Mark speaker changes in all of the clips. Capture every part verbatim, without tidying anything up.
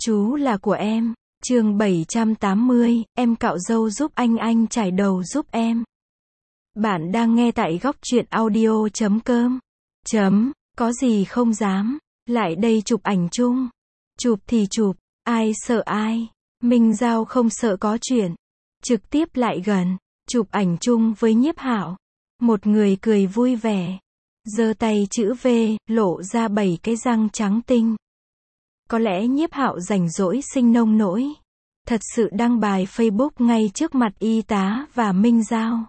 Speaker 1: Chú là của em. Chương bảy trăm tám mươi, em cạo râu giúp anh anh chải đầu giúp em. Bạn đang nghe tại góc truyện audio chấm com. Chấm, có gì không dám. Lại đây chụp ảnh chung. Chụp thì chụp, ai sợ ai. Minh Giao không sợ có chuyện. Trực tiếp lại gần, chụp ảnh chung với Nhiếp Hạo. Một người cười vui vẻ. Giơ tay chữ V, lộ ra bảy cái răng trắng tinh. Có lẽ Nhiếp Hạo rảnh rỗi sinh nông nỗi. Thật sự đăng bài Facebook ngay trước mặt y tá và Minh Giao.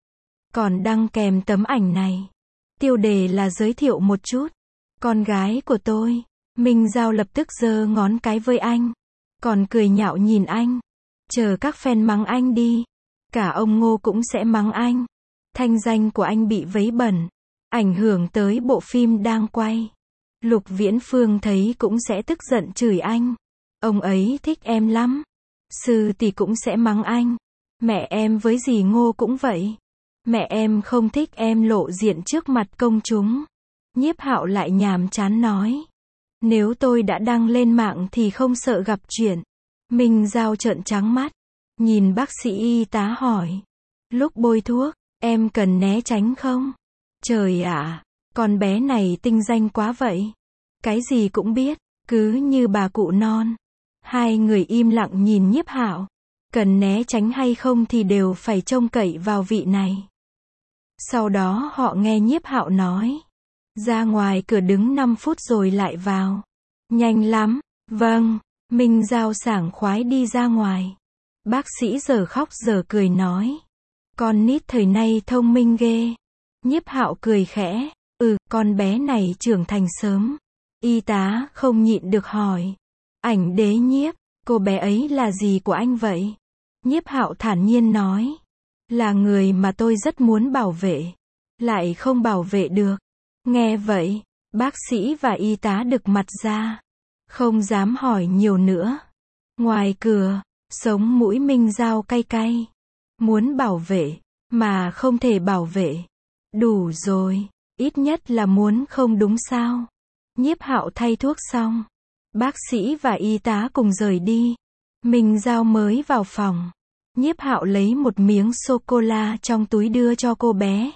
Speaker 1: Còn đăng kèm tấm ảnh này. Tiêu đề là giới thiệu một chút. Con gái của tôi. Minh Giao lập tức giơ ngón cái với anh. Còn cười nhạo nhìn anh. Chờ các fan mắng anh đi. Cả ông Ngô cũng sẽ mắng anh. Thanh danh của anh bị vấy bẩn. Ảnh hưởng tới bộ phim đang quay. Lục Viễn Phương thấy cũng sẽ tức giận chửi anh. Ông ấy thích em lắm. Sư tỷ cũng sẽ mắng anh. Mẹ em với dì Ngô cũng vậy. Mẹ em không thích em lộ diện trước mặt công chúng. Nhiếp Hạo lại nhàm chán nói. Nếu tôi đã đăng lên mạng thì không sợ gặp chuyện. Minh Giao trợn trắng mắt. Nhìn bác sĩ y tá hỏi. Lúc bôi thuốc, em cần né tránh không? Trời ạ, con bé này tinh danh quá vậy. Cái gì cũng biết, cứ như bà cụ non. Hai người im lặng nhìn Nhiếp Hạo. Cần né tránh hay không thì đều phải trông cậy vào vị này. Sau đó họ nghe Nhiếp Hạo nói. Ra ngoài cửa đứng năm phút rồi lại vào. Nhanh lắm. Vâng. Minh Giao sảng khoái đi ra ngoài. Bác sĩ giờ khóc giờ cười nói. Con nít thời nay thông minh ghê. Nhiếp Hạo cười khẽ. Ừ, con bé này trưởng thành sớm. Y tá không nhịn được hỏi. Ảnh Đế Nhiếp, cô bé ấy là gì của anh vậy? Nhiếp Hạo thản nhiên nói. Là người mà tôi rất muốn bảo vệ. Lại không bảo vệ được. Nghe vậy, bác sĩ và y tá đực mặt ra. Không dám hỏi nhiều nữa. Ngoài cửa, sống mũi Minh Giao cay cay. Muốn bảo vệ, mà không thể bảo vệ. Đủ rồi, ít nhất là muốn không đúng sao. Nhiếp Hạo thay thuốc xong. Bác sĩ và y tá cùng rời đi. Minh Giao mới vào phòng. Nhiếp Hạo lấy một miếng sô-cô-la trong túi đưa cho cô bé.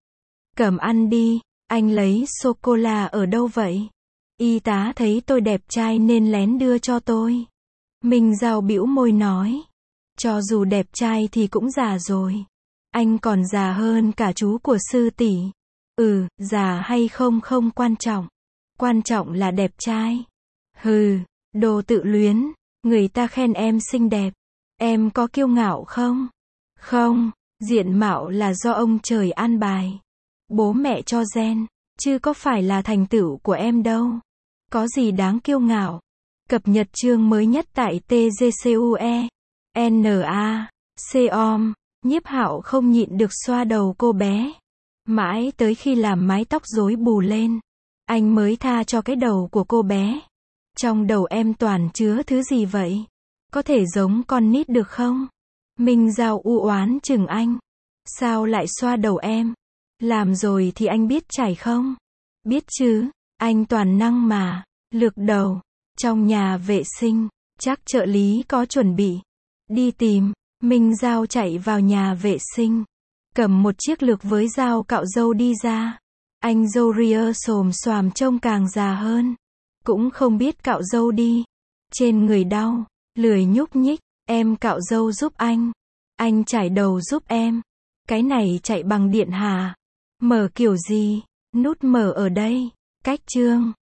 Speaker 1: Cầm ăn đi, anh lấy sô-cô-la ở đâu vậy? Y tá thấy tôi đẹp trai nên lén đưa cho tôi. Minh Giao bĩu môi nói. Cho dù đẹp trai thì cũng già rồi. Anh còn già hơn cả chú của sư tỷ. Ừ, già hay không không quan trọng. Quan trọng là đẹp trai. Hừ, đồ tự luyến. Người ta khen em xinh đẹp. Em có kiêu ngạo không? Không, diện mạo là do ông trời an bài. Bố mẹ cho gen, chứ có phải là thành tựu của em đâu. Có gì đáng kiêu ngạo. Cập nhật chương mới nhất tại tê giê xê u e. en a. com. Nhiếp Hạo không nhịn được xoa đầu cô bé. Mãi tới khi làm mái tóc rối bù lên, anh mới tha cho cái đầu của cô bé. Trong đầu em toàn chứa thứ gì vậy? Có thể giống con nít được không? Minh Giao u oán chừng anh. Sao lại xoa đầu em? Làm rồi thì anh biết chải không? Biết chứ, anh toàn năng mà. Lược đầu. Trong nhà vệ sinh, chắc trợ lý có chuẩn bị. Đi tìm. Minh Giao chạy vào nhà vệ sinh. Cầm một chiếc lược với dao cạo râu đi ra. Anh râu ria xồm xoàm trông càng già hơn. Cũng không biết cạo râu đi. Trên người đau, lười nhúc nhích. Em cạo râu giúp anh. Anh chải đầu giúp em. Cái này chạy bằng điện hả? Mở kiểu gì? Nút mở ở đây. Cách chương.